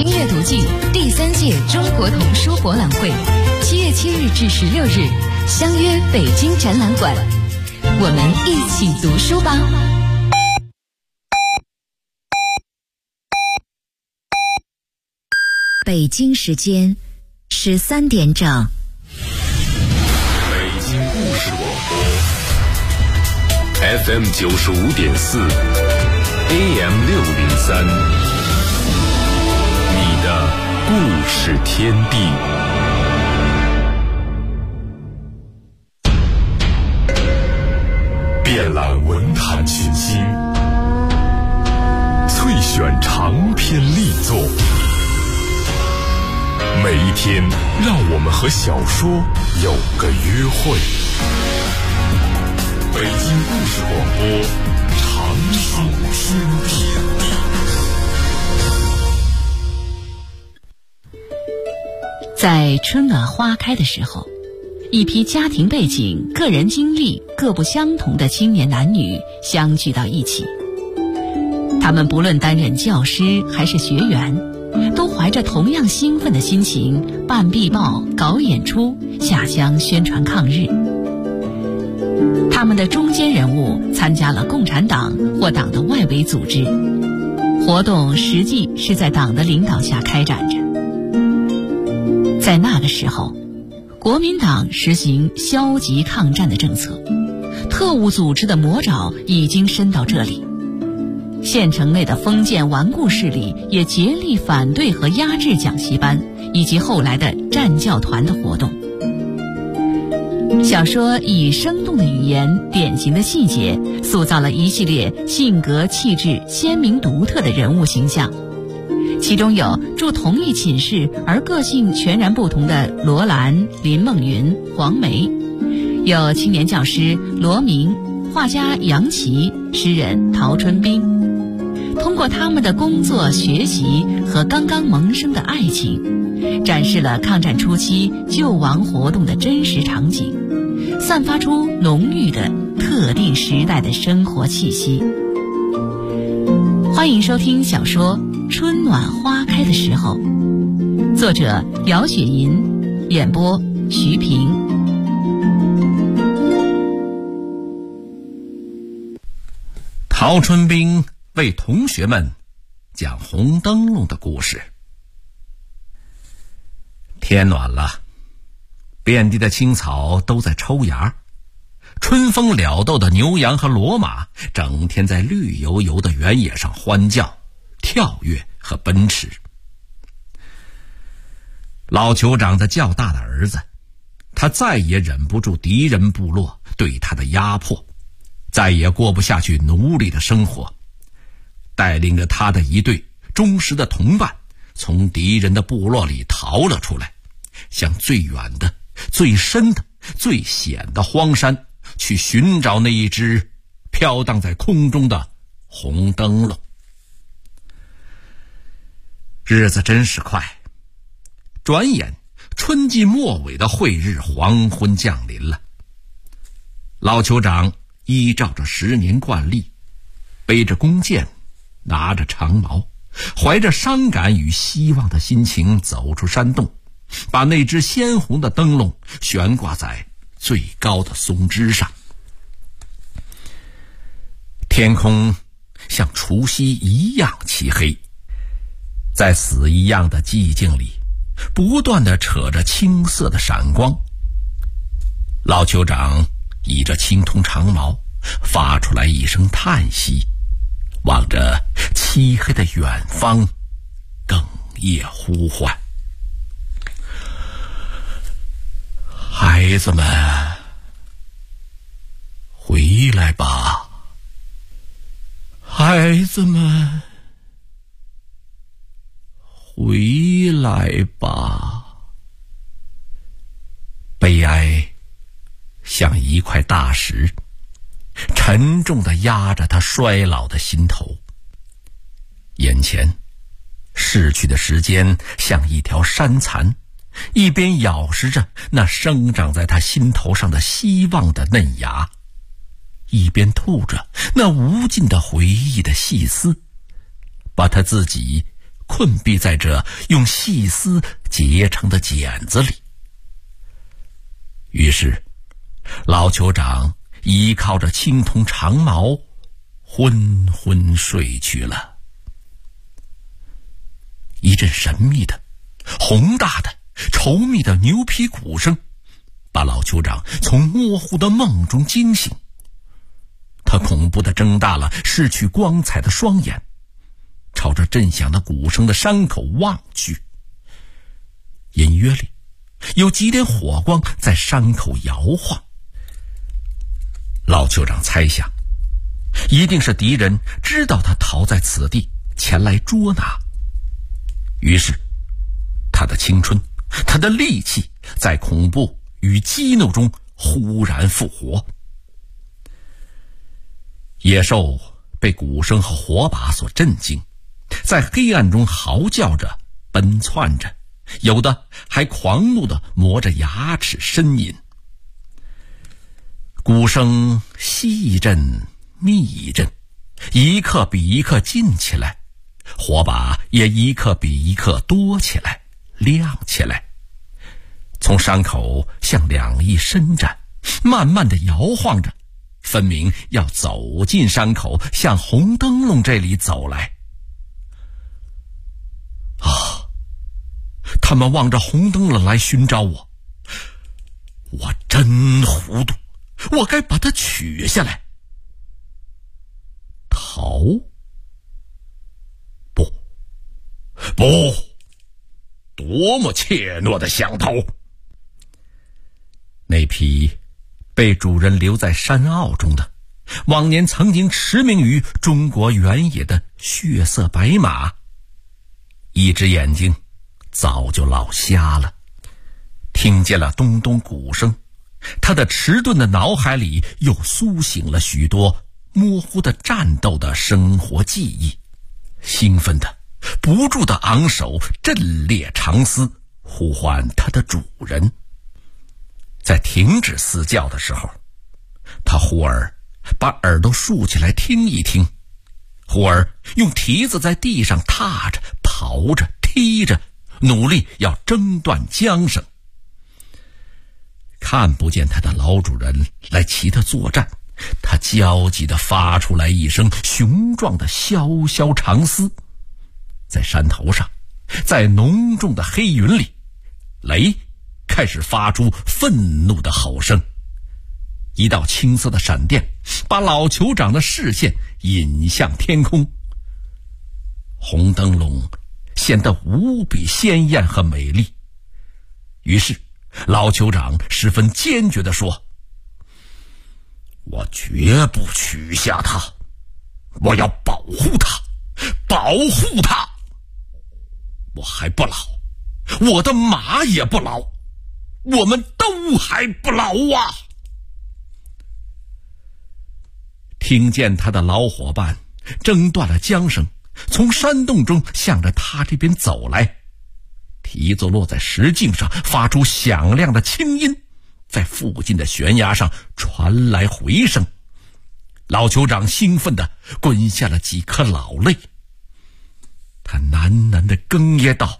新阅读季第3届中国童书博览会7月7日至16日相约北京展览馆，我们一起读书吧。 北京时间13点整。 北京故事广播 FM 95.4 AM 603，你的故事天地。遍览文坛群星，萃选长篇力作。每一天，让我们和小说有个约会。北京故事广播，长寿天地。 在春暖花开的时候，一批家庭背景、个人经历各不相同的青年男女相聚到一起。他们不论担任教师还是学员，都怀着同样兴奋的心情办壁报、搞演出、下乡宣传抗日。他们的中坚人物参加了共产党或党的外围组织，活动实际是在党的领导下开展着。在那个时候，国民党实行消极抗战的政策，特务组织的魔爪已经伸到这里。县城内的封建顽固势力也竭力反对和压制讲习班以及后来的战教团的活动。小说以生动的语言、典型的细节，塑造了一系列性格气质鲜明独特的人物形象。其中有住同一寝室而个性全然不同的罗兰、林梦云、黄梅，有青年教师罗明、画家杨琦、诗人陶春冰。通过他们的工作、学习和刚刚萌生的爱情，展示了抗战初期救亡活动的真实场景，散发出浓郁的特定时代的生活气息。欢迎收听小说《春暖花开的时候》，作者姚雪银，演播徐平。 陶春冰为同学们讲红灯笼的故事。天暖了，遍地的青草都在抽芽，春风撩逗的牛羊和骡马整天在绿油油的原野上欢叫、跳跃和奔驰。老酋长的较大的儿子，他再也忍不住敌人部落对他的压迫，再也过不下去奴隶的生活，带领着他的一队忠实的同伴从敌人的部落里逃了出来，向最远的、最深的、最险的荒山去寻找那一只飘荡在空中的红灯笼。日子真是快，转眼春季末尾的晦日黄昏降临了。老酋长依照着10年惯例，背着弓箭，拿着长矛，怀着伤感与希望的心情走出山洞，把那只鲜红的灯笼悬挂在最高的松枝上。天空像除夕一样漆黑，在死一样的寂静里，不断地扯着青色的闪光。老酋长倚着青铜长矛，发出来一声叹息，望着漆黑的远方，哽咽呼唤：孩子们，回来吧！孩子们，回来吧！悲哀像一块大石，沉重地压着他衰老的心头。眼前逝去的时间像一条山蚕，一边咬食着那生长在他心头上的希望的嫩芽，一边吐着那无尽的回忆的细丝，把他自己困闭在这用细丝结成的茧子里。于是老酋长依靠着青铜长矛昏昏睡去了。一阵神秘的、宏大的、稠密的牛皮鼓声把老酋长从模糊的梦中惊醒。他恐怖地睁大了失去光彩的双眼，朝着震响的鼓声的山口望去。隐约里有几点火光在山口摇晃。老酋长猜想，一定是敌人知道他逃在此地，前来捉拿。于是他的青春，他的力气在恐怖与激怒中忽然复活。野兽被鼓声和火把所震惊，在黑暗中嚎叫着奔窜着，有的还狂怒地磨着牙齿呻吟。鼓声西一阵密一阵，一刻比一刻近起来，火把也一刻比一刻多起来，亮起来，从山口向两翼伸展，慢慢地摇晃着，分明要走进山口，向红灯笼这里走来。啊，他们望着红灯笼来寻找我，我真糊涂，我该把它取下来。逃？不，多么怯懦的想逃！那匹被主人留在山坳中的，往年曾经驰名于中国原野的血色白马，一只眼睛早就老瞎了。听见了咚咚鼓声，他的迟钝的脑海里又苏醒了许多模糊的战斗的生活记忆，兴奋的不住的昂首，震裂长嘶，呼唤他的主人。在停止嘶叫的时候，他忽而把耳朵竖起来听一听，忽而用蹄子在地上踏着、刨着、踢着，努力要挣断缰绳。看不见他的老主人来齐他作战，他焦急地发出来一声雄壮的萧萧长嘶。在山头上，在浓重的黑云里，雷开始发出愤怒的吼声。一道青色的闪电把老酋长的视线引向天空，红灯笼显得无比鲜艳和美丽。于是老酋长十分坚决地说：我绝不取下他，我要保护他，保护他。我还不老，我的马也不老，我们都还不老啊！听见他的老伙伴挣断了缰绳，从山洞中向着他这边走来，蹄子落在石径上，发出响亮的轻音，在附近的悬崖上传来回声。老酋长兴奋地滚下了几颗老泪，他喃喃地哽咽道：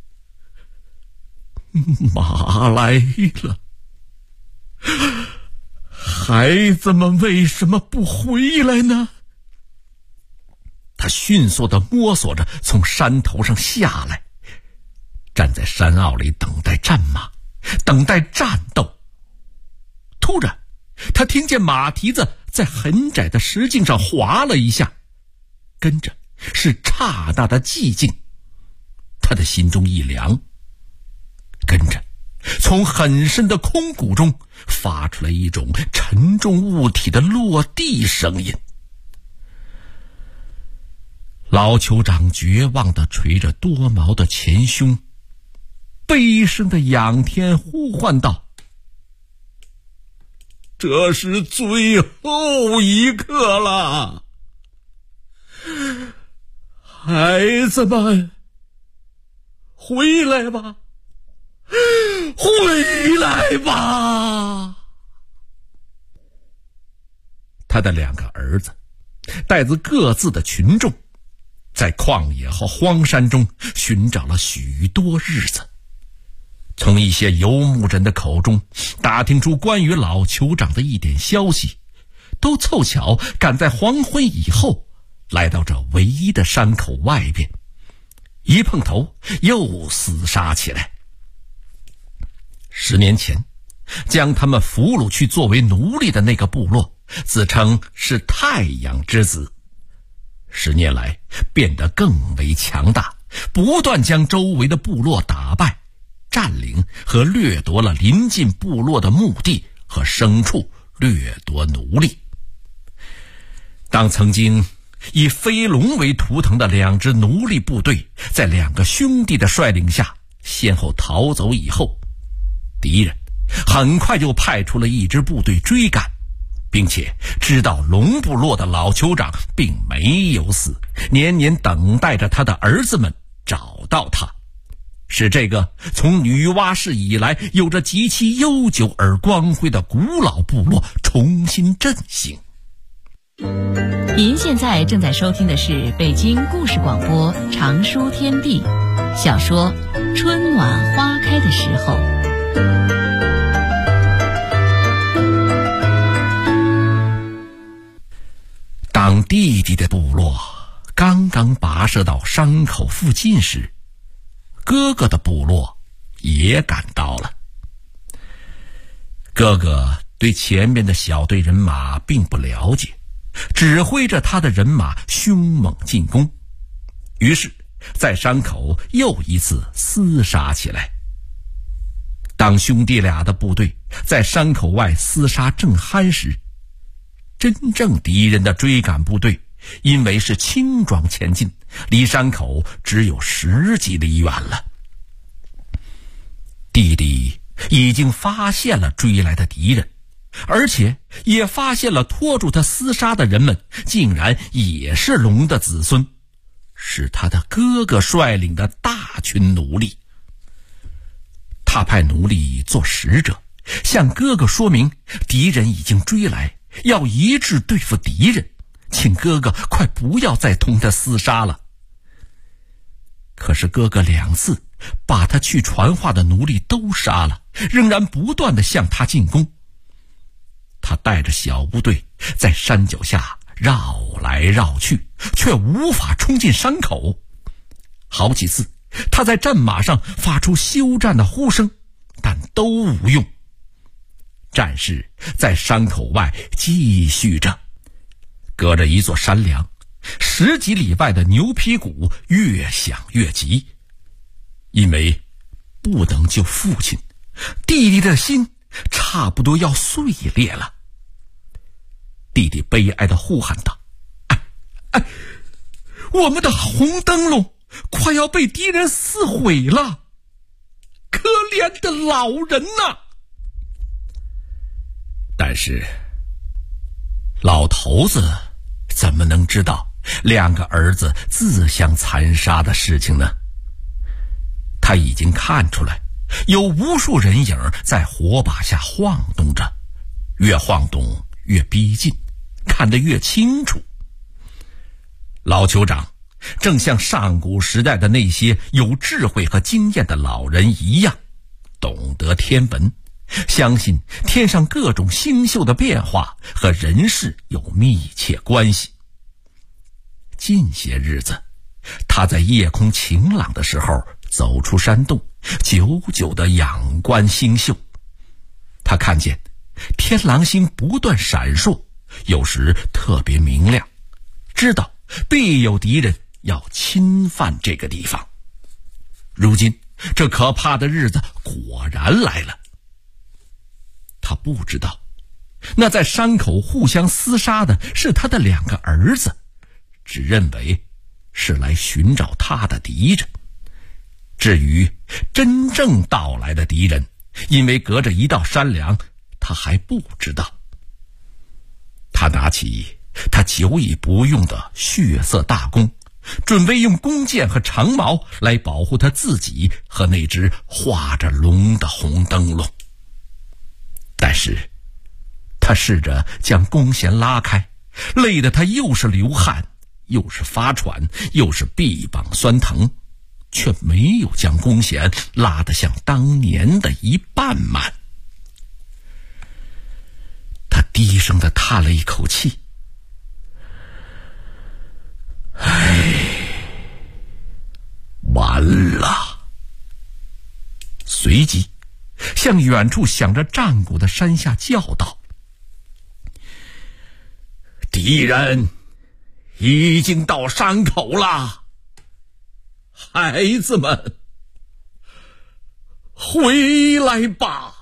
马来了，孩子们为什么不回来呢？他迅速地摸索着从山头上下来，站在山坳里等待战马，等待战斗。突然他听见马蹄子在很窄的石径上滑了一下，跟着是刹那的寂静，他的心中一凉，跟着从很深的空谷中发出了一种沉重物体的落地声音。老酋长绝望地捶着多毛的前胸，悲声地仰天呼唤道：这是最后一刻了，孩子们，回来吧，回来吧！他的两个儿子带着各自的群众， 在旷野和荒山中寻找了许多日子，从一些游牧人的口中打听出关于老酋长的一点消息，都凑巧赶在黄昏以后来到这唯一的山口外边，一碰头又厮杀起来。10年前将他们俘虏去作为奴隶的那个部落自称是太阳之子，10年来变得更为强大，不断将周围的部落打败、占领和掠夺了邻近部落的墓地和牲畜，掠夺奴隶。当曾经以飞龙为图腾的2支奴隶部队在2个兄弟的率领下先后逃走以后，敌人很快就派出了一支部队追赶，并且知道龙部落的老酋长并没有死，年年等待着他的儿子们找到他，使这个从女娲氏以来有着极其悠久而光辉的古老部落重新振兴。 您现在正在收听的是北京故事广播长书天地小说《春暖花开的时候》。 当弟弟的部落刚刚跋涉到山口附近时，哥哥的部落也赶到了。哥哥对前面的小队人马并不了解，指挥着他的人马凶猛进攻，于是在山口又一次厮杀起来。当兄弟俩的部队在山口外厮杀正酣时，真正敌人的追赶部队因为是轻装前进，离山口只有10几里远了。弟弟已经发现了追来的敌人，而且也发现了拖住他厮杀的人们竟然也是龙的子孙，是他的哥哥率领的大群奴隶。他派奴隶做使者，向哥哥说明敌人已经追来，要一致对付敌人，请哥哥快不要再同他厮杀了。可是哥哥2次把他去传话的奴隶都杀了，仍然不断地向他进攻。他带着小部队在山脚下绕来绕去，却无法冲进山口。好几次他在战马上发出休战的呼声，但都无用。战事在山口外继续着，隔着一座山梁，10几里外的牛皮鼓越响越急。因为不能救父亲，弟弟的心差不多要碎裂了。弟弟悲哀地呼喊道：我们的红灯笼快要被敌人撕毁了，可怜的老人呐！但是老头子怎么能知道2个儿子自相残杀的事情呢？他已经看出来有无数人影在火把下晃动着，越晃动越逼近，看得越清楚。老酋长正像上古时代的那些有智慧和经验的老人一样，懂得天文，相信天上各种星宿的变化和人事有密切关系。近些日子，他在夜空晴朗的时候走出山洞，久久地仰观星宿。他看见天狼星不断闪烁，有时特别明亮，知道必有敌人要侵犯这个地方。如今这可怕的日子果然来了。他不知道那在山口互相厮杀的是他的2个儿子，只认为是来寻找他的敌人。至于真正到来的敌人，因为隔着一道山梁，他还不知道。他拿起他久已不用的血色大弓，准备用弓箭和长矛来保护他自己和那只画着龙的红灯笼。但是他试着将弓弦拉开，累得他又是流汗又是发喘，又是臂膀酸疼，却没有将弓弦拉得像当年的一半满。他低声地叹了一口气，完了。随即向远处响着战鼓的山下叫道：敌人已经到山口了，孩子们，回来吧。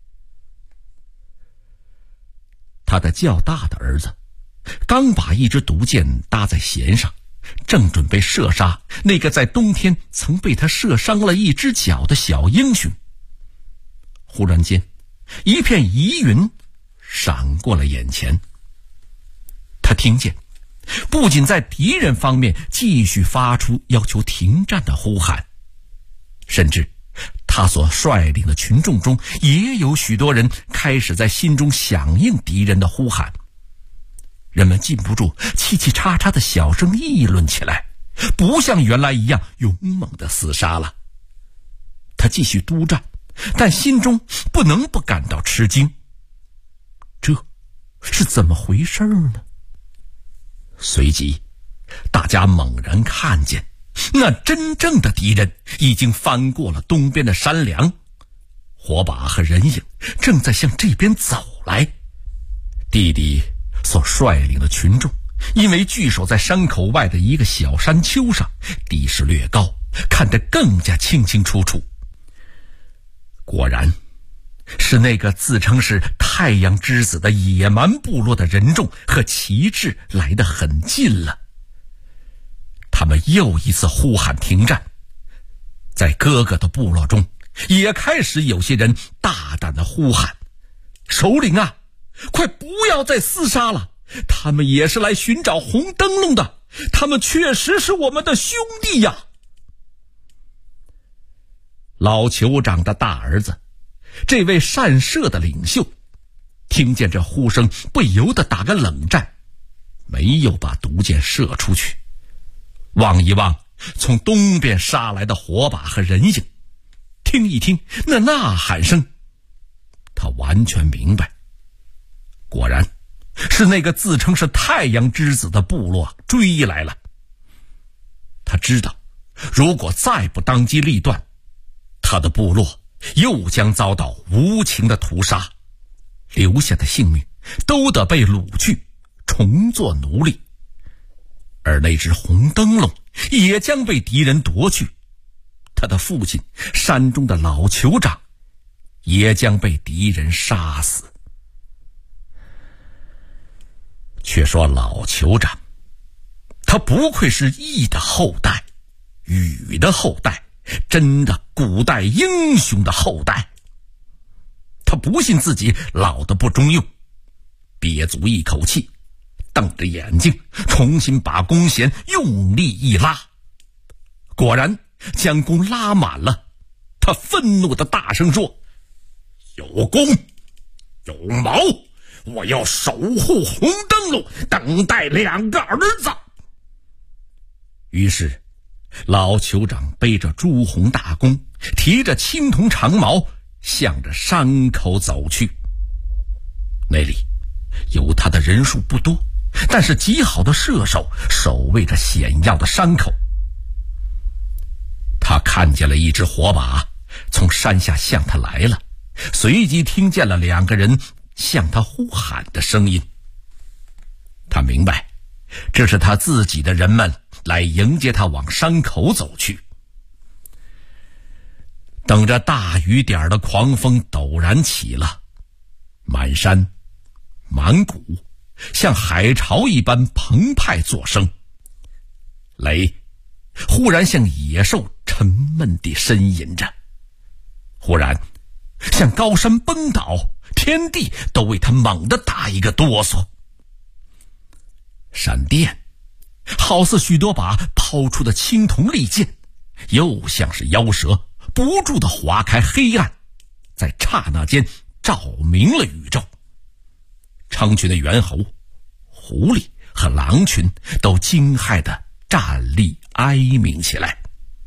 他的较大的儿子刚把一支毒箭搭在弦上，正准备射杀那个在冬天曾被他射伤了一只脚的小英雄，忽然间一片疑云闪过了眼前。他听见不仅在敌人方面继续发出要求停战的呼喊，甚至他所率领的群众中也有许多人开始在心中响应敌人的呼喊。人们禁不住嘁嘁喳喳的小声议论起来，不像原来一样勇猛的厮杀了。他继续督战，但心中不能不感到吃惊，这是怎么回事呢？随即大家猛然看见那真正的敌人已经翻过了东边的山梁，火把和人影正在向这边走来。弟弟所率领的群众因为聚守在山口外的一个小山丘上，地势略高，看得更加清清楚楚。果然是那个自称是太阳之子的野蛮部落的人众和旗帜来得很近了。他们又一次呼喊停战，在哥哥的部落中也开始有些人大胆地呼喊：首领啊，快不要再厮杀了，他们也是来寻找红灯笼的，他们确实是我们的兄弟呀。老酋长的大儿子，这位善射的领袖，听见这呼声不由得打个冷战，没有把毒箭射出去。望一望从东边杀来的火把和人影，听一听那呐喊声，他完全明白，果然是那个自称是太阳之子的部落追来了。他知道如果再不当机立断，他的部落又将遭到无情的屠杀，留下的性命都得被掳去，重做奴隶。而那只红灯笼也将被敌人夺去，他的父亲山中的老酋长也将被敌人杀死。却说老酋长，他不愧是羿的后代，禹的后代，真的古代英雄的后代。他不信自己老得不中用，憋足一口气，瞪着眼睛重新把弓弦用力一拉，果然将弓拉满了。他愤怒地大声说：有弓有矛，我要守护红灯笼，等待2个儿子。于是老酋长背着朱红大弓，提着青铜长矛，向着山口走去。那里有他的人数不多，但是极好的射手守卫着险要的山口。他看见了一只火把从山下向他来了，随即听见了2个人向他呼喊的声音。他明白这是他自己的人们来迎接他往山口走去。等着大雨点的狂风陡然起了，满山满谷像海潮一般澎湃作声，雷忽然像野兽沉闷地呻吟着，忽然像高山崩倒，天地都为他猛地打一个哆嗦。闪电好似许多把抛出的青铜利剑，又像是妖蛇不住地划开黑暗，在刹那间照明了宇宙。成群的猿猴、狐狸和狼群都惊骇地站立哀鸣起来。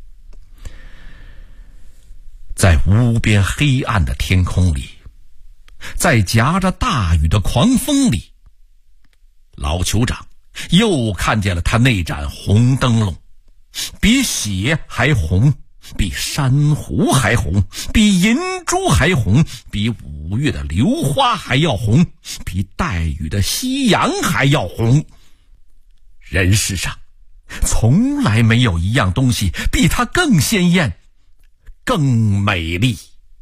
在无边黑暗的天空里，在夹着大雨的狂风里，老酋长又看见了他那盏红灯笼，比血还红，比珊瑚还红，比银珠还红，比5月的榴花还要红，比带雨的夕阳还要红。人世上从来没有一样东西比它更鲜艳，更美丽。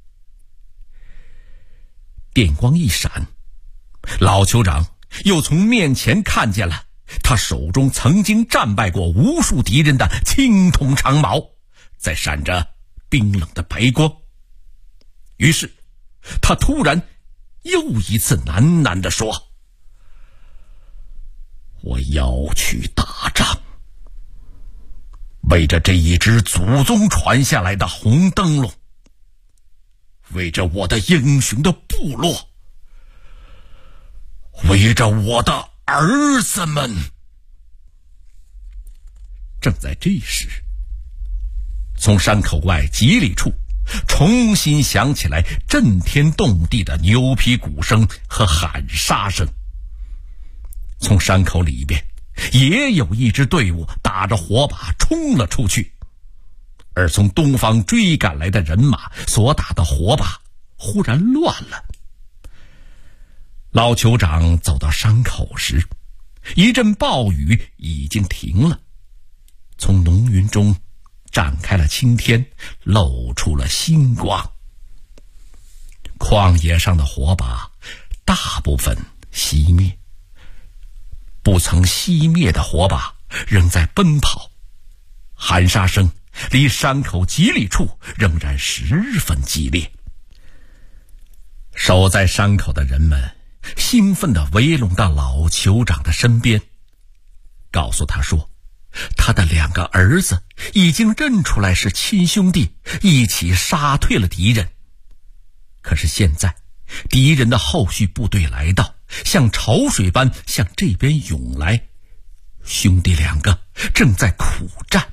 电光一闪，老酋长又从面前看见了他手中曾经战败过无数敌人的青铜长矛，在闪着冰冷的白光。于是他突然又一次喃喃地说：我要去打仗，为着这一只祖宗传下来的红灯笼，为着我的英雄的部落，为着我的儿子们。正在这时，从山口外几里处重新响起来震天动地的牛皮鼓声和喊杀声。从山口里边也有一支队伍打着火把冲了出去，而从东方追赶来的人马所打的火把忽然乱了。老酋长走到山口时，一阵暴雨已经停了，从浓云中展开了青天，露出了星光。旷野上的火把大部分熄灭，不曾熄灭的火把仍在奔跑，喊杀声离山口几里处仍然十分激烈。守在山口的人们兴奋地围拢到老酋长的身边，告诉他说他的2个儿子已经认出来是亲兄弟，一起杀退了敌人。可是现在敌人的后续部队来到，像潮水般向这边涌来，兄弟2个正在苦战。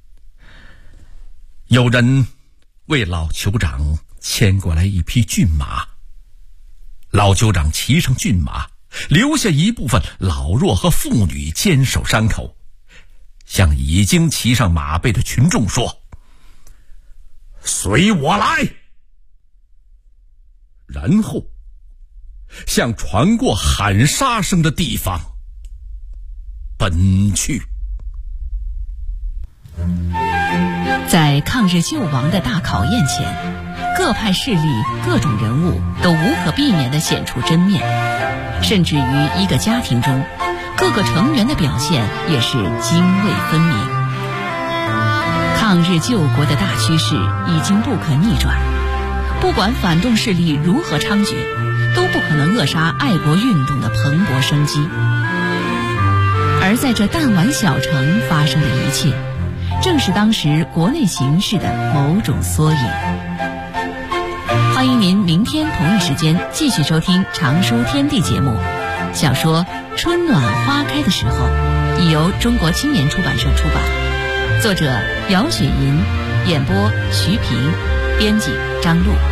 有人为老酋长牵过来一匹骏马，老酋长骑上骏马，留下一部分老弱和妇女坚守山口，向已经骑上马背的群众说：随我来。然后向传过喊杀声的地方奔去。 在抗日救亡的大考验前，各派势力、各种人物都无可避免地显出真面，甚至于一个家庭中，各个成员的表现也是泾渭分明。抗日救国的大趋势已经不可逆转，不管反动势力如何猖獗，都不可能扼杀爱国运动的蓬勃生机。而在这弹丸小城发生的一切，正是当时国内形势的某种缩影。欢迎您明天同一时间继续收听常书天地节目。小说《春暖花开的时候》已由中国青年出版社出版，作者姚雪银，演播徐平，编辑张璐。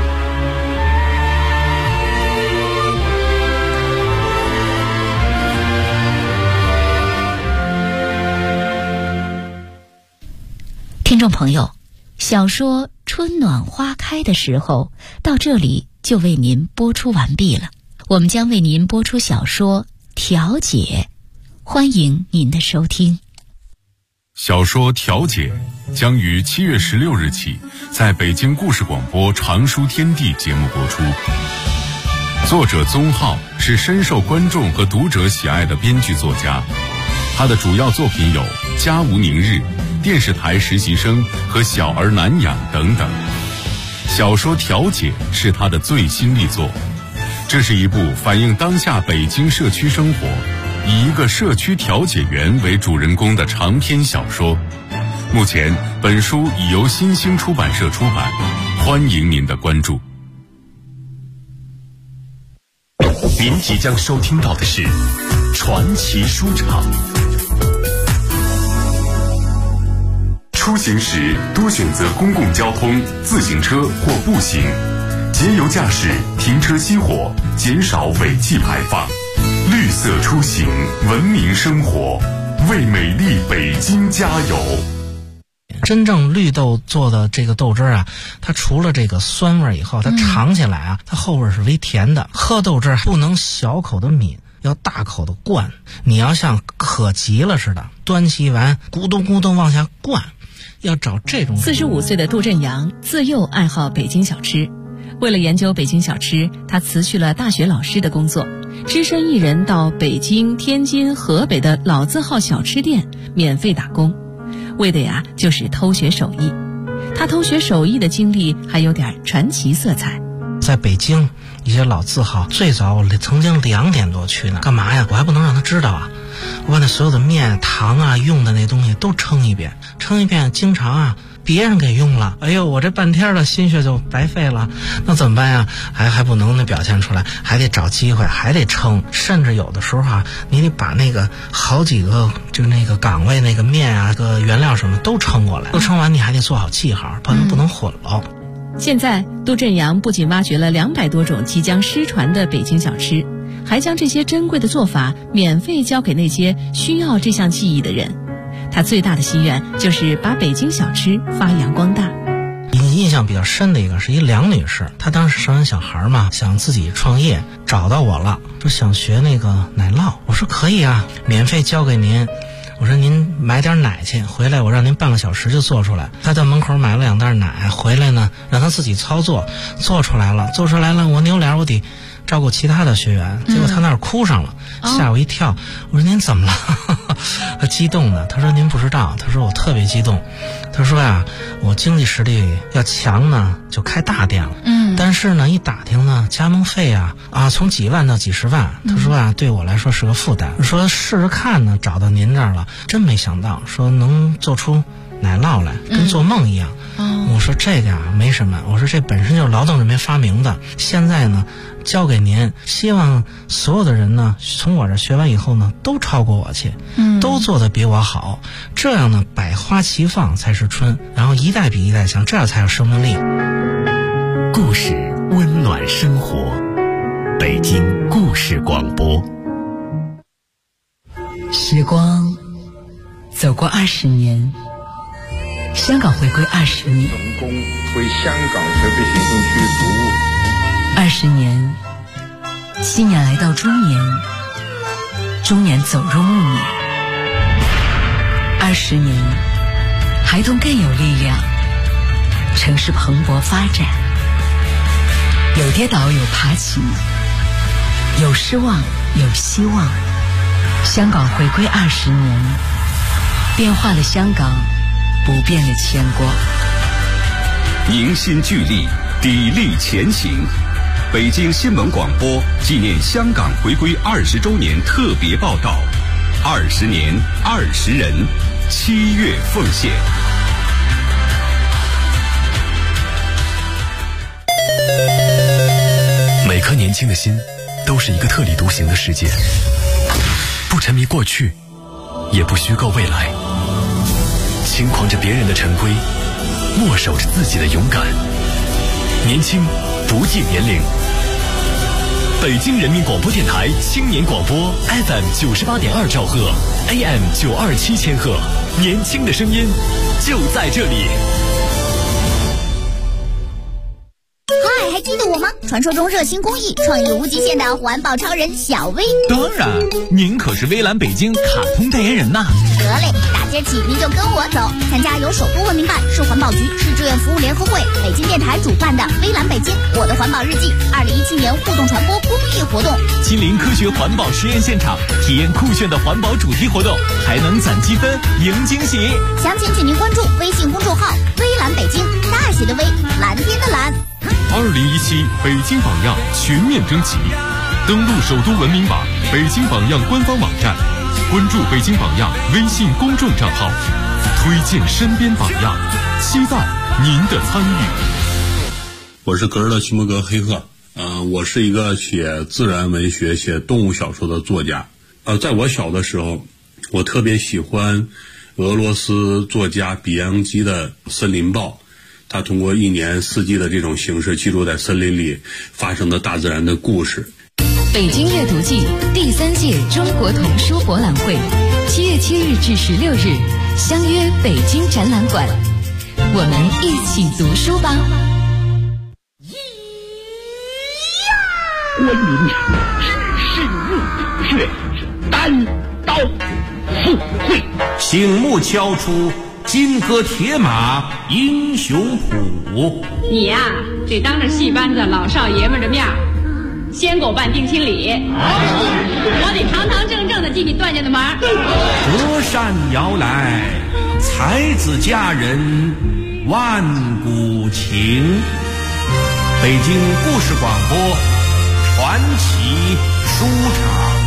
听众朋友，小说《春暖花开的时候》到这里就为您播出完毕了。我们将为您播出小说《调解》，欢迎您的收听。 小说《调解》将于7月16日起在北京故事广播常书天地节目播出。作者宗浩是深受观众和读者喜爱的编剧作家，他的主要作品有《家无宁日》、电视台实习生和小儿难养等等。小说《调解》是他的最新力作，这是一部反映当下北京社区生活，以一个社区调解员为主人公的长篇小说。目前本书已由新兴出版社出版，欢迎您的关注。 您即将收听到的是传奇书场。出行时多选择公共交通、自行车或步行，节油驾驶，停车熄火，减少尾气排放。绿色出行，文明生活，为美丽北京加油。 真正绿豆做的这个豆汁啊，它除了这个酸味以后，它尝起来啊，它后味是微甜的。喝豆汁不能小口的抿，要大口的灌。你要像渴急了似的，端起一碗咕咚咕咚往下灌，要找这种。 45岁的杜振阳自幼爱好北京小吃，为了研究北京小吃，他辞去了大学老师的工作，只身一人到北京、天津、河北的老字号小吃店免费打工。为的呀，就是偷学手艺。他偷学手艺的经历还有点传奇色彩。 在北京一些老字号，最早我曾经2点多去呢，干嘛呀？我还不能让他知道啊！我把那所有的面、糖啊、用的那东西都称一遍，经常啊别人给用了，哎呦，我这半天的心血就白费了，那怎么办呀？还不能表现出来，还得找机会，还得称，甚至有的时候啊，你得把那个好几个就那个岗位那个面啊、个原料什么都称过来，都称完你还得做好记号，不能混了。 现在杜振阳不仅挖掘了200多种即将失传的北京小吃，还将这些珍贵的做法免费教给那些需要这项技艺的人。他最大的心愿就是把北京小吃发扬光大。 印象比较深的一个是一梁女士，她当时生完小孩嘛，想自己创业，找到我了，说想学那个奶酪。我说可以啊，免费教给您。我说您买点奶去，回来我让您半个小时就做出来。他在门口买了2袋奶，回来呢让他自己操作，做出来了，我扭脸我得照顾其他的学员，结果他那儿哭上了，吓我一跳。我说您怎么了？他激动的，他说您不知道，他说我特别激动。他说呀，我经济实力要强呢，就开大店了。但是呢，一打听呢，加盟费啊从几万到几十万。他说啊，对我来说是个负担。说试试看呢，找到您这儿了，真没想到，说能做出奶酪来，跟做梦一样。我说这个呀没什么，我说这本身就是劳动人民发明的，现在呢交给您，希望所有的人呢从我这学完以后呢都超过我去，都做得比我好，这样呢百花齐放才是春，然后一代比一代强，这样才有生命力。 故事温暖生活，北京故事广播。 时光走过20年，香港回归20年， 成功为香港特别行政区服务 20年，青年来到中年，中年走入暮年，20年，孩童更有力量，城市蓬勃发展，有跌倒有爬起，有失望有希望。香港回归20年，变化的香港，不变的牵挂。 凝心聚力，砥砺前行。北京新闻广播纪念香港回归20周年特别报道：20年20人，7月奉献。每颗年轻的心，都是一个特立独行的世界，不沉迷过去，也不虚构未来，轻狂着别人的陈规，默守着自己的勇敢。年轻不计年龄。北京人民广播电台青年广播 FM 98.2兆赫 AM 927千赫，年轻的声音就在这里。 嗨，还记得我吗？传说中热心公益、创意无极限的环保超人小薇。 当然，您可是微蓝北京卡通代言人呐。 得嘞，大街起您就跟我走，参加由首都文明办、市环保局、市志愿服务联合会、北京电台主办的微蓝北京我的环保日记2017年互动传播公益活动， 亲临科学环保实验现场，体验酷炫的环保主题活动，还能攒积分赢惊喜。 详情请您关注微信公众号微蓝北京，大写的微，蓝天的蓝。 2017北京榜样全面征集，登录首都文明网、北京榜样官方网站，关注北京榜样微信公众账号，推荐身边榜样，期待您的参与。 我是格尔勒区摩格黑鹤， 我是一个写自然文学、写动物小说的作家。在我小的时候，我特别喜欢俄罗斯作家比扬基的《森林报》，他通过一年四季的这种形式，记录在森林里发生的大自然的故事。 北京阅读季第3届中国童书博览会7月7日至16日，相约北京展览馆，我们一起读书吧。 关云指示入血，单刀赴会， 醒目敲出金戈铁马英雄谱。 你呀，得当着戏班子老少爷们的面先给我办定亲礼，我得堂堂正正的进你段家的门。 隔山遥来，才子佳人万古情。北京故事广播传奇书场。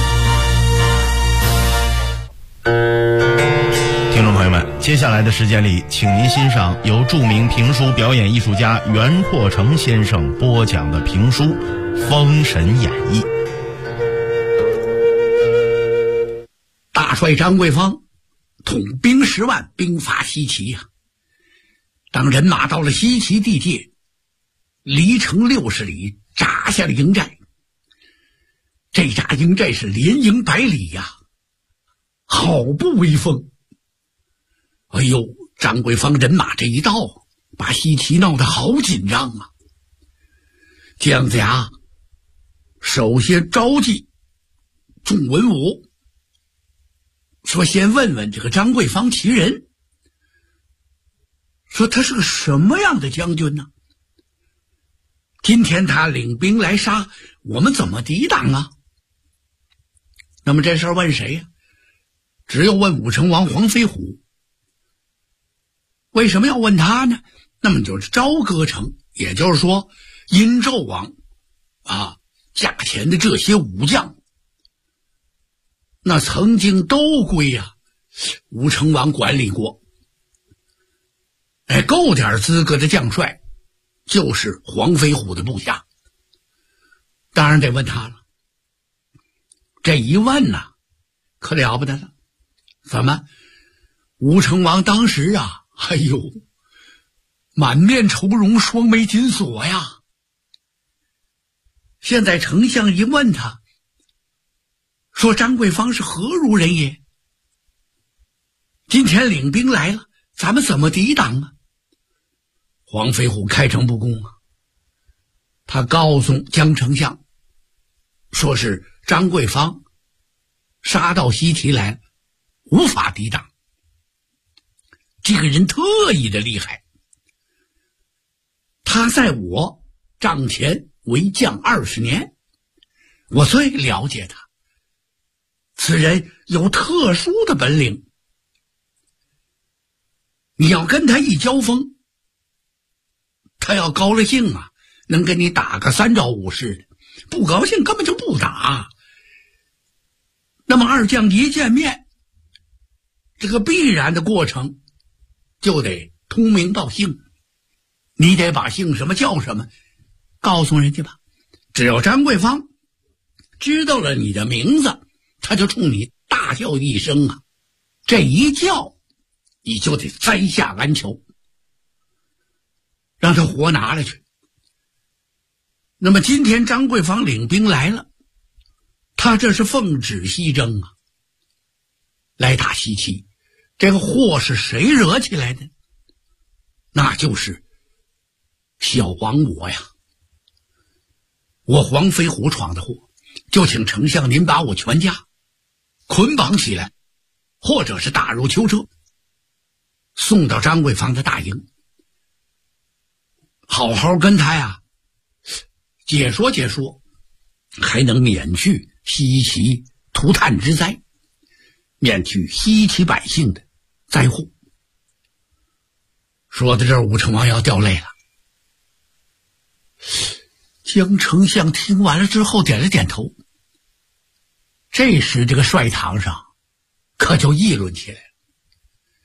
听众朋友们，接下来的时间里，请您欣赏由著名评书表演艺术家袁阔成先生播讲的评书《封神演义》。 大帅张桂芳统兵10万，兵发西岐呀。当人马到了西岐地界，离城60里，扎下了营寨。这扎营寨是连营100里呀，好不威风。哎呦，张桂芳人马这一到，把西岐闹得好紧张啊。姜子牙首先召集众文武，说先问问这个张桂芳其人，说他是个什么样的将军呢？今天他领兵来杀，我们怎么抵挡啊？那么这事儿问谁呀？只有问武成王黄飞虎。为什么要问他呢？那么就是朝歌城，也就是说殷纣王驾前的这些武将，那曾经都归武成王管理过。够点资格的将帅就是黄飞虎的部下，当然得问他了。这一问呐，可了不得了。怎么？武成王当时哎呦，满面愁容，双眉紧锁呀。现在丞相一问他，说张桂芳是何如人也？今天领兵来了，咱们怎么抵挡啊？黄飞虎开诚布公啊，他告诉姜丞相，说是张桂芳杀到西岐来，无法抵挡。这个人特异的厉害，他在我帐前为将20年，我最了解他。此人有特殊的本领，你要跟他一交锋，他要高了兴能跟你打个3招5式的，不高兴根本就不打。那么二将一见面，这个必然的过程就得通名报姓，你得把姓什么叫什么告诉人家吧。只要张桂芳知道了你的名字，他就冲你大叫一声这一叫你就得栽下鞍裘，让他活拿了去。那么今天张桂芳领兵来了，他这是奉旨西征来打西岐。这个祸是谁惹起来的？那就是小王我呀。我黄飞虎闯的祸，就请丞相您把我全家捆绑起来，或者是打入囚车，送到张桂芳的大营，好好跟他解说解说，还能免去西岐涂炭之灾，免去西岐百姓的灾祸。说到这儿，武成王要掉泪了。姜丞相听完了之后点了点头。这时这个帅堂上可就议论起来了，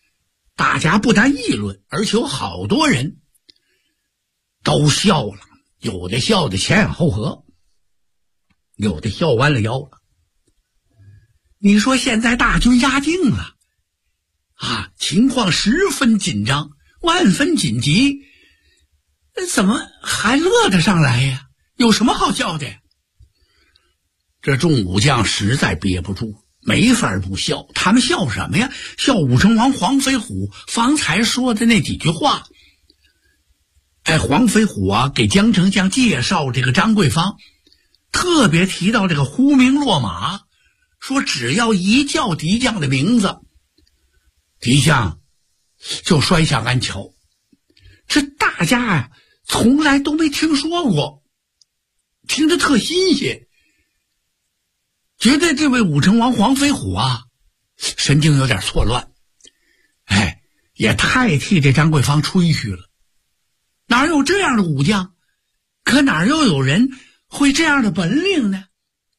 大家不但议论，而且有好多人都笑了， 有的笑得前仰后合，有的笑弯了腰了。你说现在大军压境了啊，情况十分紧张，万分紧急，怎么还乐得上来呀？有什么好笑的呀？这众武将实在憋不住，没法不笑。他们笑什么呀？笑武成王黄飞虎方才说的那几句话。黄飞虎啊，给江丞相介绍这个张桂芳，特别提到这个呼名落马，说只要一叫敌将的名字，敌将就摔下鞍桥。这大家啊，从来都没听说过，听着特新鲜，觉得这位武成王黄飞虎啊，神经有点错乱，也太替这张桂芳吹嘘了。哪有这样的武将？可哪又有人会这样的本领呢？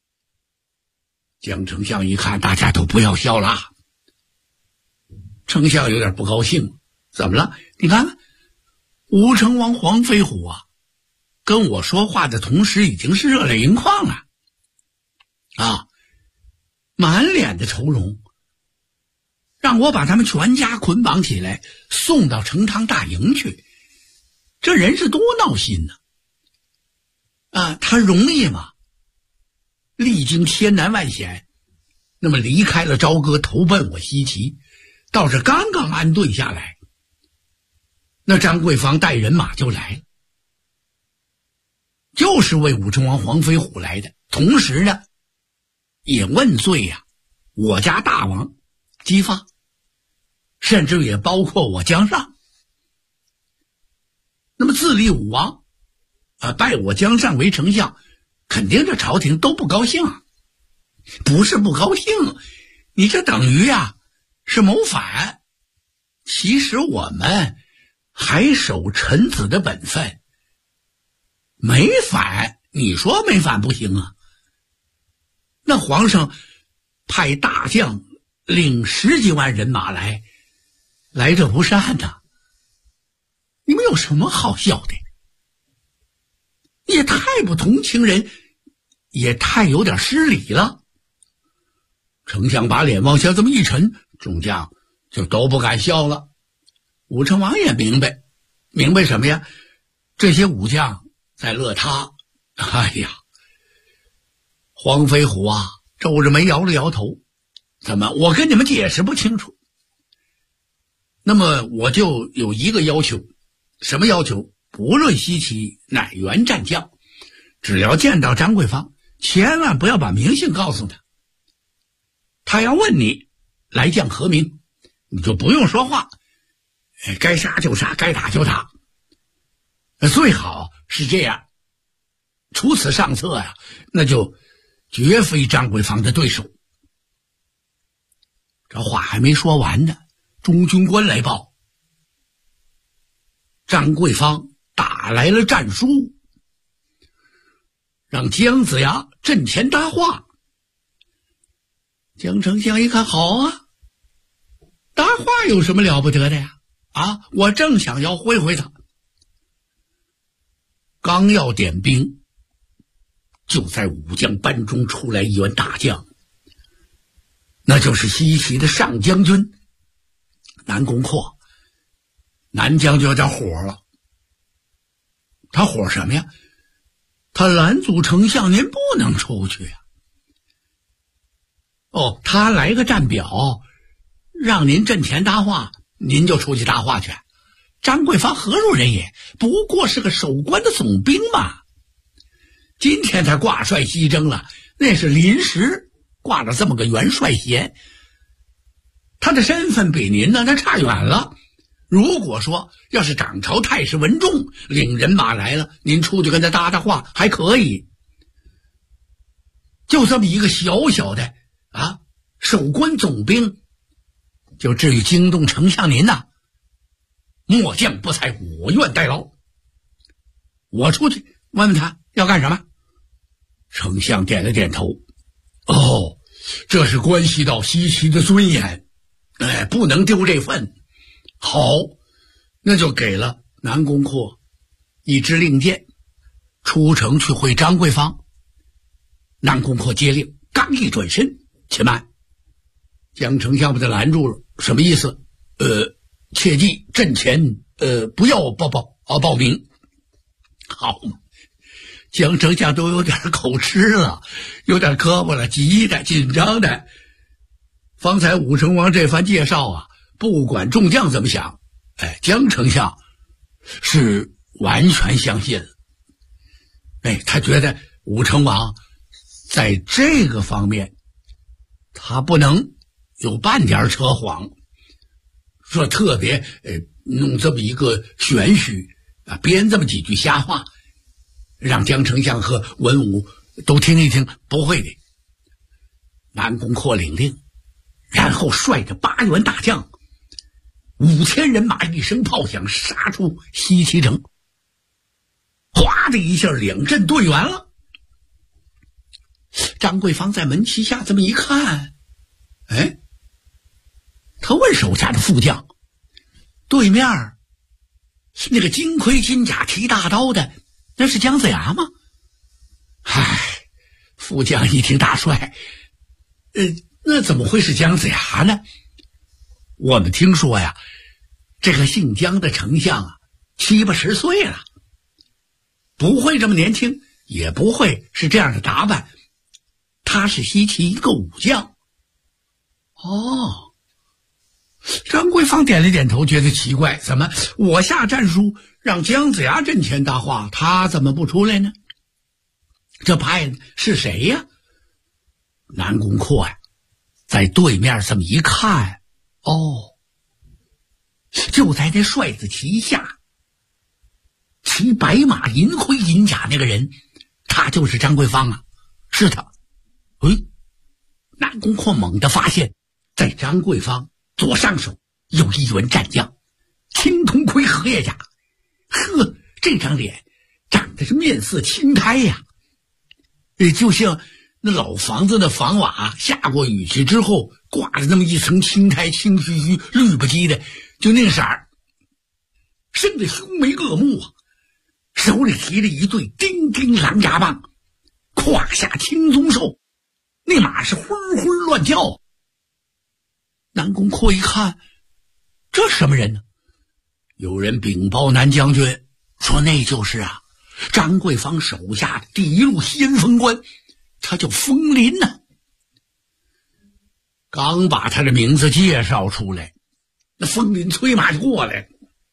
江丞相一看大家都不要笑了，丞相有点不高兴。怎么了？你看武成王黄飞虎啊，跟我说话的同时已经是热泪盈眶了啊，满脸的愁容，让我把他们全家捆绑起来送到成汤大营去。这人是多闹心呢！他容易吗？历经千难万险，那么离开了朝歌，投奔我西岐，到这刚刚安顿下来，那张桂芳带人马就来了，就是为武成王黄飞虎来的，同时呢，也问罪呀，我家大王姬发，甚至也包括我江上。那么自立武王拜我江上为丞相，肯定这朝廷都不高兴啊。不是不高兴，你这等于是谋反。其实我们还守臣子的本分，没反，你说没反不行啊。那皇上派大将领10几万人马来者不善呐，你们有什么好笑的？也太不同情人，也太有点失礼了。丞相把脸往下这么一沉，众将就都不敢笑了。武成王也明白什么呀？这些武将在乐他。黄飞虎啊，皱着眉摇了摇头。怎么？我跟你们解释不清楚？那么我就有一个要求。什么要求？不论西岐哪员战将，只要见到张桂芳，千万不要把名姓告诉他。他要问你来将何名，你就不用说话，该杀就杀，该打就打。最好是这样，除此上策呀，那就绝非张桂芳的对手。这话还没说完呢，中军官来报，张桂芳打来了战书，让姜子牙阵前搭话。姜丞相一看，好啊，搭话有什么了不得的呀？我正想要会会他。刚要点兵，就在武将班中出来一员大将，那就是西岐的上将军南宫阔。南将就有点火了，他火什么呀？他拦阻丞相您不能出去呀！他来个战表，让您阵前搭话，您就出去搭话去。张桂芳何如人也？不过是个守关的总兵嘛。今天他挂帅西征了，那是临时挂了这么个元帅衔，他的身份比您呢，那差远了。如果说要是掌朝太师文仲领人马来了，您出去跟他搭搭话还可以。就这么一个小小的守关总兵，就至于惊动丞相您呐？末将不才，我愿代劳。我出去问问他要干什么。丞相点了点头。这是关系到西岐的尊严，不能丢这份。好，那就给了南宫阔一支令箭， 出城去会张桂芳。南宫阔接令，刚一转身，且慢，江丞相把他拦住了。什么意思？切记阵前不要报名。好嘛，江丞相都有点口吃了，有点磕巴了，急的紧张的。方才武成王这番介绍啊，不管众将怎么想，江丞相是完全相信了。他觉得武成王在这个方面他不能有半点扯谎，说特别弄这么一个玄虚啊，编这么几句瞎话让江丞相和文武都听一听，不会的。南宫阔领令，然后率着8员大将5000人马，一声炮响，杀出西岐城。哗的一下，两阵对圆了。张桂芳在门旗下这么一看，他问手下的副将，对面那个金盔金甲提大刀的，那是姜子牙吗？副将一听，大帅，那怎么会是姜子牙呢？我们听说呀，这个姓姜的丞相啊，70、80岁了，不会这么年轻，也不会是这样的打扮，他是西岐一个武将。张桂芳点了点头，觉得奇怪，怎么我下战书让姜子牙阵前搭话，他怎么不出来呢？这派是谁呀？南宫阔呀，在对面这么一看，就在那帅子旗下，骑白马银盔银甲那个人，他就是张桂芳啊，是他。南宫阔猛地发现，在张桂芳左上手有一员战将，青铜盔荷叶甲，这张脸长得是面似青苔呀，就像那老房子的房瓦下过雨去之后挂着那么一层青苔，青须须绿不叽的，就那个色儿，生得凶眉恶目啊，手里提着一对叮叮狼牙棒，胯下青鬃兽，那马是昏昏乱叫。南宫阔一看，这什么人呢？有人禀报南将军说，那就是张桂芳手下的第一路先锋官，他叫风林呢。刚把他的名字介绍出来，那风林催马就过来，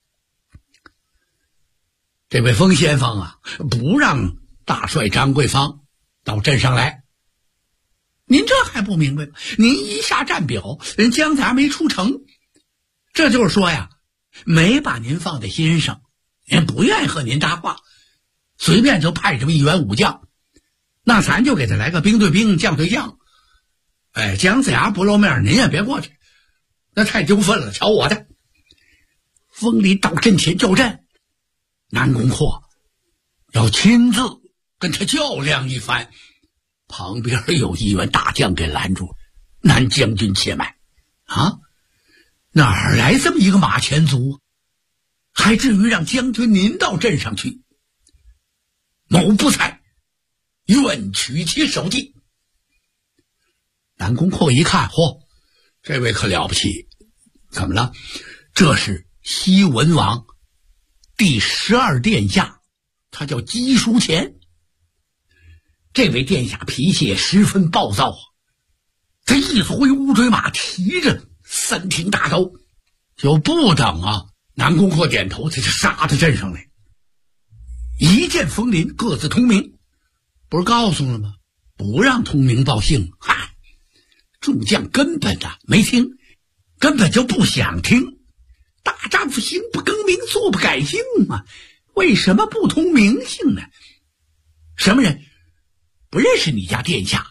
这位风先锋啊，不让大帅张桂芳到镇上来。您这还不明白吗？您一下战表，人姜子牙没出城，这就是说呀，没把您放在心上，人不愿意和您搭话，随便就派这么1员武将，那咱就给他来个兵对兵，将对将。姜子牙不露面，您也别过去，那太丢分了。瞧我的！风林到阵前叫阵，南宫阔要亲自跟他较量一番。旁边有1员大将给拦住，南将军且慢哪儿来这么一个马前卒，还至于让将军您到镇上去？某不才，愿取其首级。南宫阔一看，这位可了不起，怎么了？这是西文王第12殿下，他叫姬书前。这位殿下脾气也十分暴躁，他一挥乌骓马，提着3挺大刀，就不等南宫阔点头，他就杀到镇上来。一见风林各自通名，不是告诉了吗？不让通名报姓。众将根本没听，根本就不想听。大丈夫行不更名，坐不改姓嘛，为什么不通名姓呢？什么人？不认识你家殿下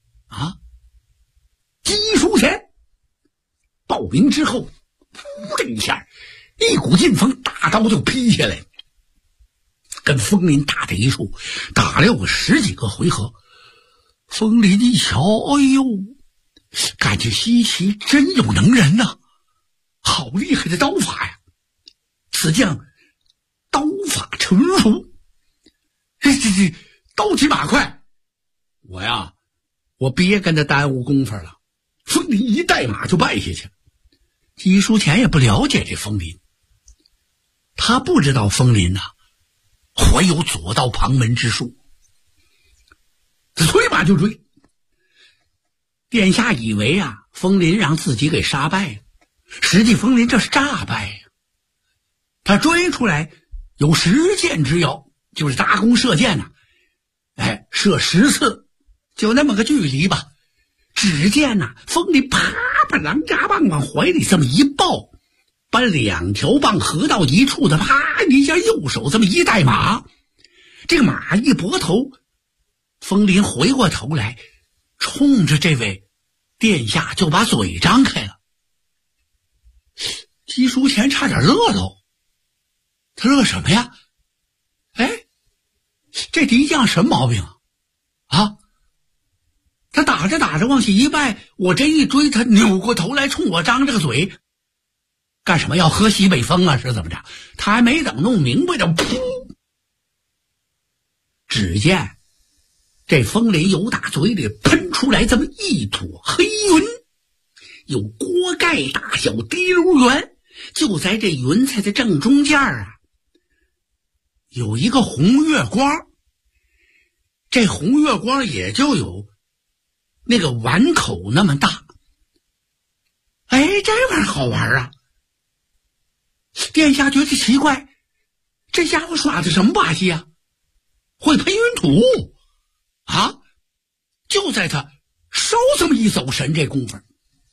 姬书前。报名之后，呼的一下，一股劲风，大刀就劈下来，跟风林打在一处，打了有个10几个回合。风林一瞧，感觉西岐真有能人呐，好厉害的刀法呀！此将刀法纯熟， 这刀起马快，我别跟他耽误功夫了。风林一带马就败下去。姬书前也不了解这风林，他不知道风林怀有左道旁门之术，他催马就追。殿下以为风林让自己给杀败了，实际风林这是诈败呀。他追出来有10箭之遥，就是搭弓射箭射10次，就那么个距离吧。只见风林啪把狼牙棒往怀里这么一抱，把2条棒合到一处的，啪一下右手这么一带马，这个马一拨头，风林回过头来冲着这位殿下就把嘴张开了。姬书前差点乐喽，他乐什么呀？这敌将什么毛病啊？他打着打着往下一拜，我这一追，他扭过头来冲我张着个嘴，干什么要喝西北风啊？是怎么着？他还没等弄明白的，噗！只见这风林由打嘴里喷出来这么一坨黑云，有锅盖大小，滴溜圆，就在这云彩的正中间有一个红月光，这红月光也就有那个碗口那么大。这玩意儿好玩殿下觉得奇怪，这家伙耍的什么把戏会喷云土就在他稍这么一走神这功夫，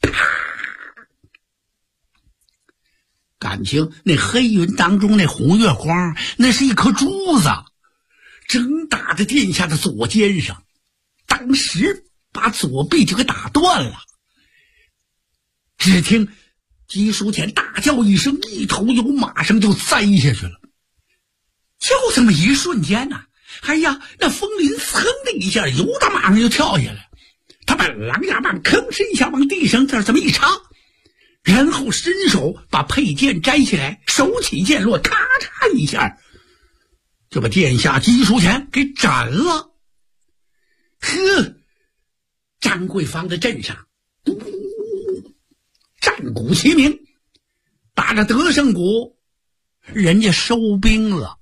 感情那黑云当中那红月光，那是一颗珠子，正打在殿下的左肩上，当时把左臂就给打断了。只听姬书前大叫一声，一头由马上就栽下去了。就这么一瞬间那风林噌的一下由到马上就跳下来，他把狼牙棒吭哧一下往地上这么一插，然后伸手把佩剑摘下来，手起剑落，咔嚓一下就把殿下姬书前给斩了。张桂芳的阵上战鼓齐鸣，打着德胜鼓，人家收兵了。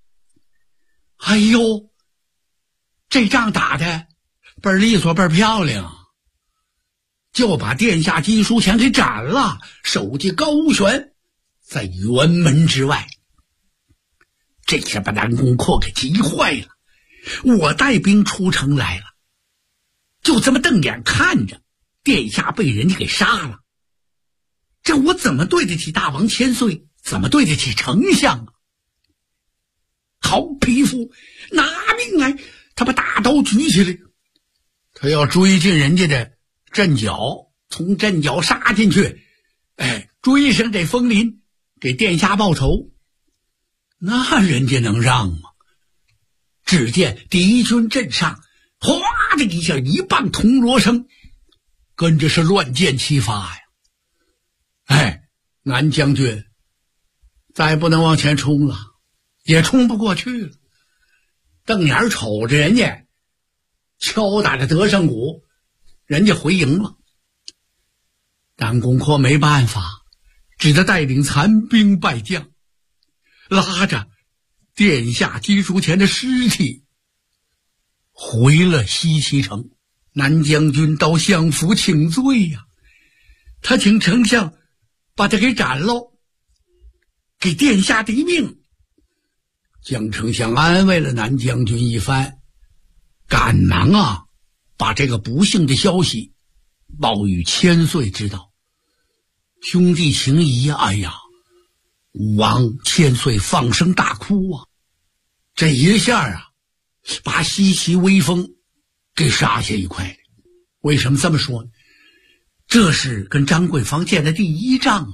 这仗打的倍儿利索，倍儿漂亮，就把殿下姬书前给斩了，手机高悬在辕门之外。这下把南宫阔给急坏了，我带兵出城来了，就这么瞪眼看着殿下被人家给杀了，这我怎么对得起大王千岁，怎么对得起丞相好匹夫拿命来，他把大刀举起来，他要追进人家的阵脚，从阵脚杀进去，追上这风林，给殿下报仇。那人家能让吗？只见敌军阵上哗的一下一棒铜锣声，跟着是乱箭齐发呀。南将军再不能往前冲了，也冲不过去了。瞪眼瞅着人家敲打着德胜鼓，人家回营了。南宫阔没办法，只得带领残兵败将，拉着殿下姬书前的尸体回了西岐城。南将军到相府请罪他请丞相把他给斩喽，给殿下抵命。江丞相安慰了南将军一番，赶忙把这个不幸的消息报与千岁知道。兄弟情谊武王千岁放声大哭这一下把西岐威风给杀下一块。为什么这么说呢？这是跟张桂芳见的第一仗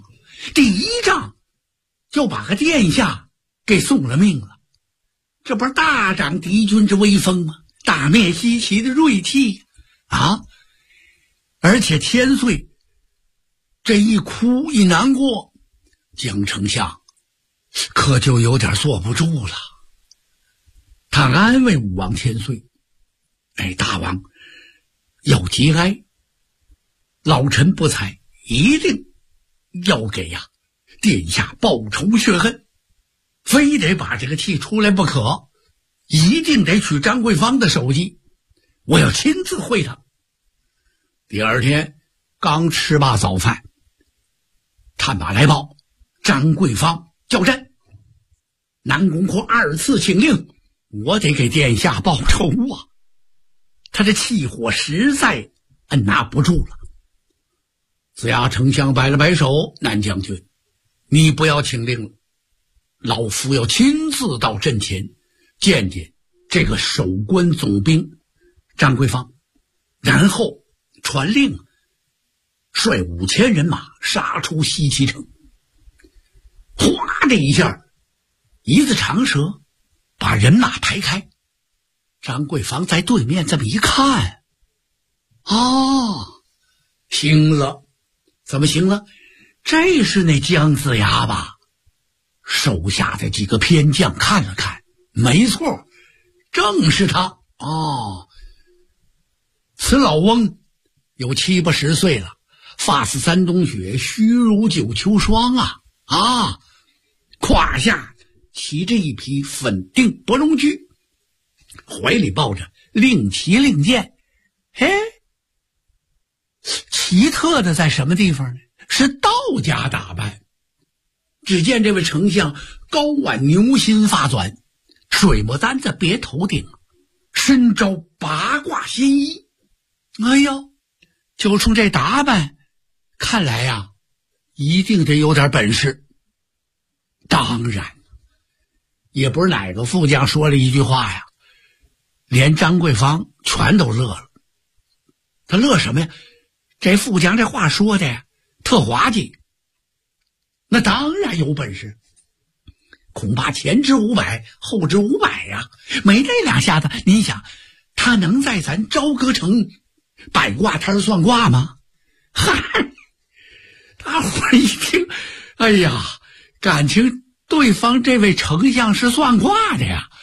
就把个殿下给送了命了，这不是大展敌军之威风吗？大灭西岐的锐气而且千岁这一哭一难过，江丞相可就有点坐不住了。 他安慰武王千岁：“哎，大王要节哀，老臣不才，一定要给殿下报仇雪恨，非得把这个气出来不可，一定得取张桂芳的首级，我要亲自会他。”第二天刚吃罢早饭，探马来报，张桂芳叫阵。南宫阔二次请令，我得给殿下报仇啊！他这气火实在按捺不住了。子牙丞相摆了摆手：“南将军，你不要请令了，老夫要亲自到阵前见见这个守关总兵张桂芳，然后传令率5000人马杀出西岐城。”哗的一下，一字长蛇把人马排开。张桂芳在对面这么一看，行了，怎么行了？这是那姜子牙吧？手下的几个偏将看了看，没错，正是他。此老翁有70、80岁了，发似山冬雪，须如9秋霜胯下骑着一匹粉定伯龙驹，怀里抱着令旗令箭。奇特的在什么地方呢？是道家打扮。只见这位丞相高挽牛心发纂，水墨簪子别头顶，身着八卦新衣。哎呦，就冲这打扮，看来一定得有点本事。当然，也不是哪个副将说了一句话呀，连张桂芳全都乐了。他乐什么呀？这副将这话说的呀，特滑稽。那当然有本事，恐怕前知500，后知500呀。没这两下子，你想他能在咱朝歌城摆卦摊算卦吗？大伙儿一听，哎呀，感情对方这位丞相是算卦的呀。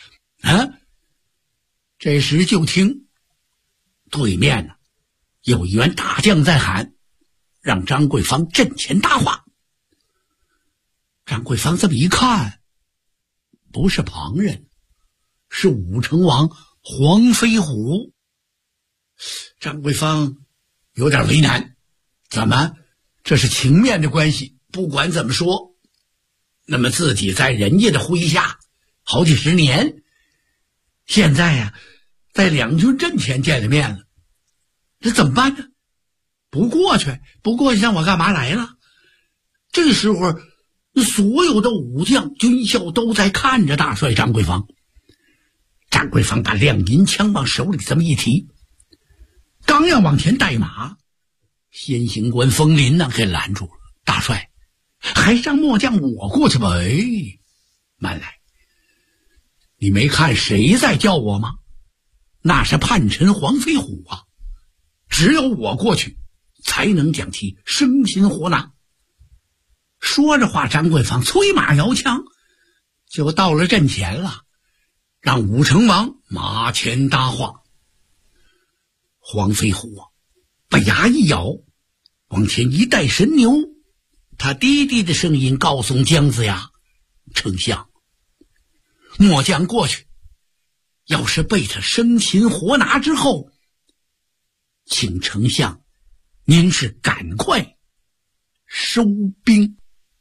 这时就听对面有一员大将在喊，让张桂芳阵前搭话。张桂芳这么一看，不是旁人，是武成王黄飞虎。张桂芳有点为难，怎么？这是情面的关系，不管怎么说，那么自己在人家的麾下好几十年，现在在两军阵前见了面了，这怎么办呢？不过去让我干嘛来了？这时候所有的武将军校都在看着大帅张桂芳。张桂芳把亮银枪往手里这么一提，刚要往前带马，先行官风林给拦住了。大帅，还让末将我过去吧？慢来，你没看谁在叫我吗？那是叛臣黄飞虎只有我过去才能将其生擒活拿。说着话，张桂芳催马摇枪就到了阵前了，让武成王马前搭话。黄飞虎把牙一咬，往前一带神牛，他低低的声音告诉姜子牙：丞相，末将过去，要是被他生擒活拿之后，请丞相您是赶快收兵。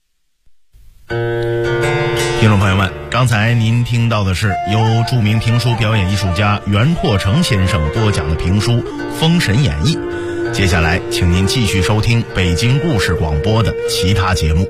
听众朋友们，刚才您听到的是由著名评书表演艺术家袁阔成先生播讲的评书《封神演义》。接下来请您继续收听北京故事广播的其他节目。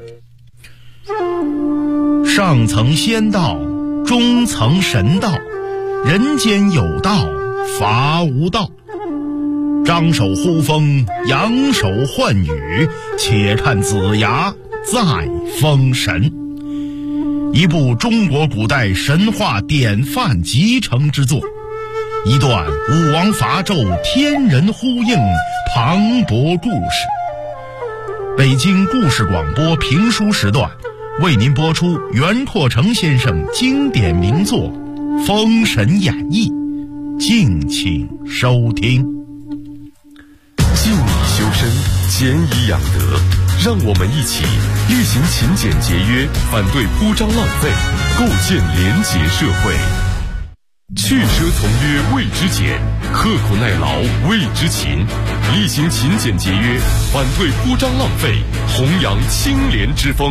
上层仙道，中层神道，人间有道，伐无道。张手呼风，扬手唤雨，且看子牙再封神。一部中国古代神话典范集成之作，一段武王伐纣天人呼应磅礴故事。北京故事广播评书时段为您播出袁阔成先生经典名作封神演义》，敬请收听。 敬礼修身，俭以养德，让我们一起厉行勤俭节约，反对铺张浪费，构建廉洁社会。去奢从约谓之俭，刻苦耐劳谓之勤，厉行勤俭节约，反对铺张浪费，弘扬清廉之风。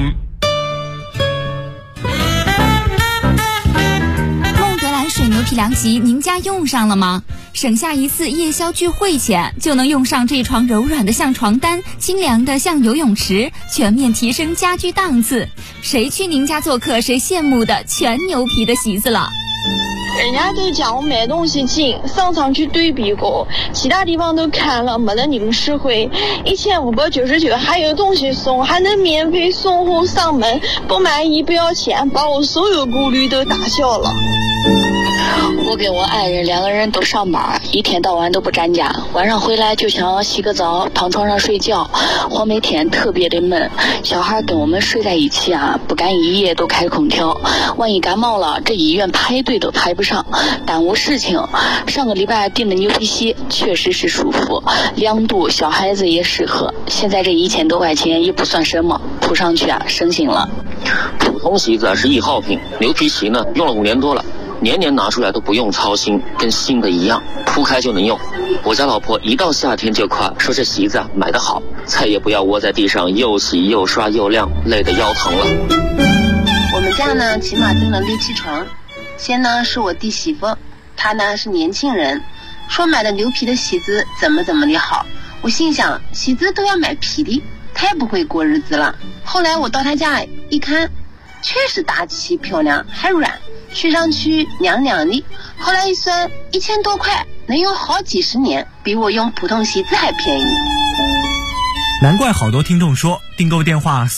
孟德兰水牛皮凉席您家用上了吗？省下一次夜宵聚会钱，就能用上这床柔软的像床单，清凉的像游泳池，全面提升家居档次。谁去您家做客，谁羡慕的全牛皮的席子了。 人家都讲我买东西紧，上场去对比过，其他地方都看了，没得你们实惠。1599还有东西送，还能免费送货上门，不满意不要钱，把我所有顾虑都打消了。 我跟我爱人2个人都上班，一天到晚都不沾家，晚上回来就想洗个澡躺床上睡觉，黄梅天特别的闷，小孩跟我们睡在一起啊，不敢一夜都开空调，万一感冒了这医院排队都排不上，耽误事情。上个礼拜订的牛皮鞋确实是舒服，凉度小孩子也适合，现在这1000多块钱也不算什么，铺上去啊省心了。 普通席子是1号品，牛皮席呢用了5年多了，年年拿出来都不用操心，跟新的一样，铺开就能用。我家老婆一到夏天就夸，说这席子买得好，再也不要窝在地上又洗又刷又晾，累得腰疼了。 我们家呢起码订了6、7床，先呢是我弟媳妇，她呢是年轻人，说买的牛皮的席子怎么的好，我心想席子都要买皮的，太不会过日子了。后来我到她家一看，确实大气漂亮还软，睡上去凉凉的，后来一算1000多块，能用好几十年，比我用普通席子还便宜。 难怪好多听众说订购电话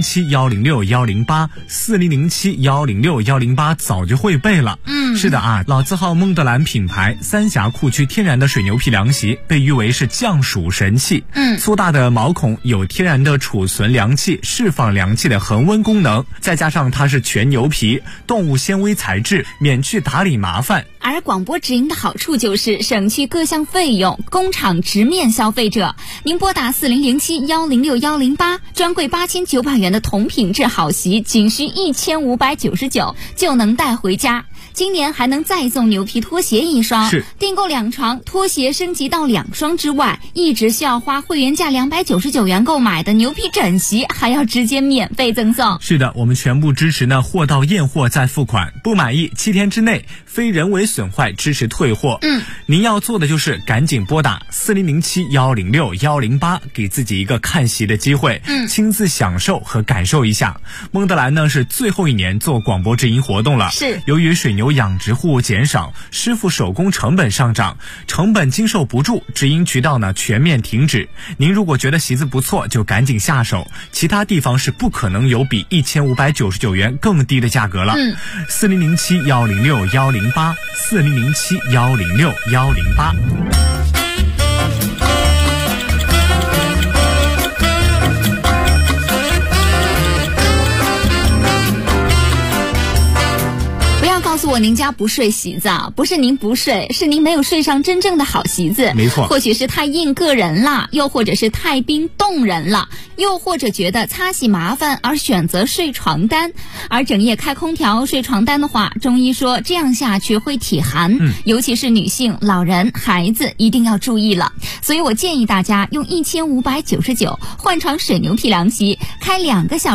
4007106108，4007106108早就会背了。是的啊，老字号孟德兰品牌三峡库区天然的水牛皮凉席被誉为是降暑神器。粗大的毛孔有天然的储存凉气、释放凉气的恒温功能，再加上它是全牛皮，动物纤维材质，免去打理麻烦。 而广播直营的好处就是省去各项费用，工厂直面消费者。您拨打4007106108，专柜8900元的同品质好席，仅需1599就能带回家。今年还能再送牛皮拖鞋1双，订购2床，拖鞋升级到2双之外，一直需要花会员价299元购买的牛皮枕席还要直接免费赠送。 是的，我们全部支持呢，货到验货再付款，不满意7天之内非人为损坏支持退货。您要做的就是赶紧拨打4007106108，给自己一个看席的机会，亲自享受和感受一下。孟德兰呢是最后1年做广播直营活动了，由于水牛养殖户减少，师傅手工成本上涨，成本经受不住，直营渠道呢全面停止。您如果觉得席子不错，就赶紧下手，其他地方是不可能有比1599元更低的价格了。4007106108，4007106108。 告诉我您家不睡席子啊，不是您不睡，是您没有睡上真正的好席子。 没错， 或许是太硬硌人了，又或者是太冰冻人了，又或者觉得擦洗麻烦而选择睡床单。而整夜开空调睡床单的话，中医说这样下去会体寒，尤其是女性、老人、孩子一定要注意了。所以我建议大家用1599换床水牛皮凉席，开2个小时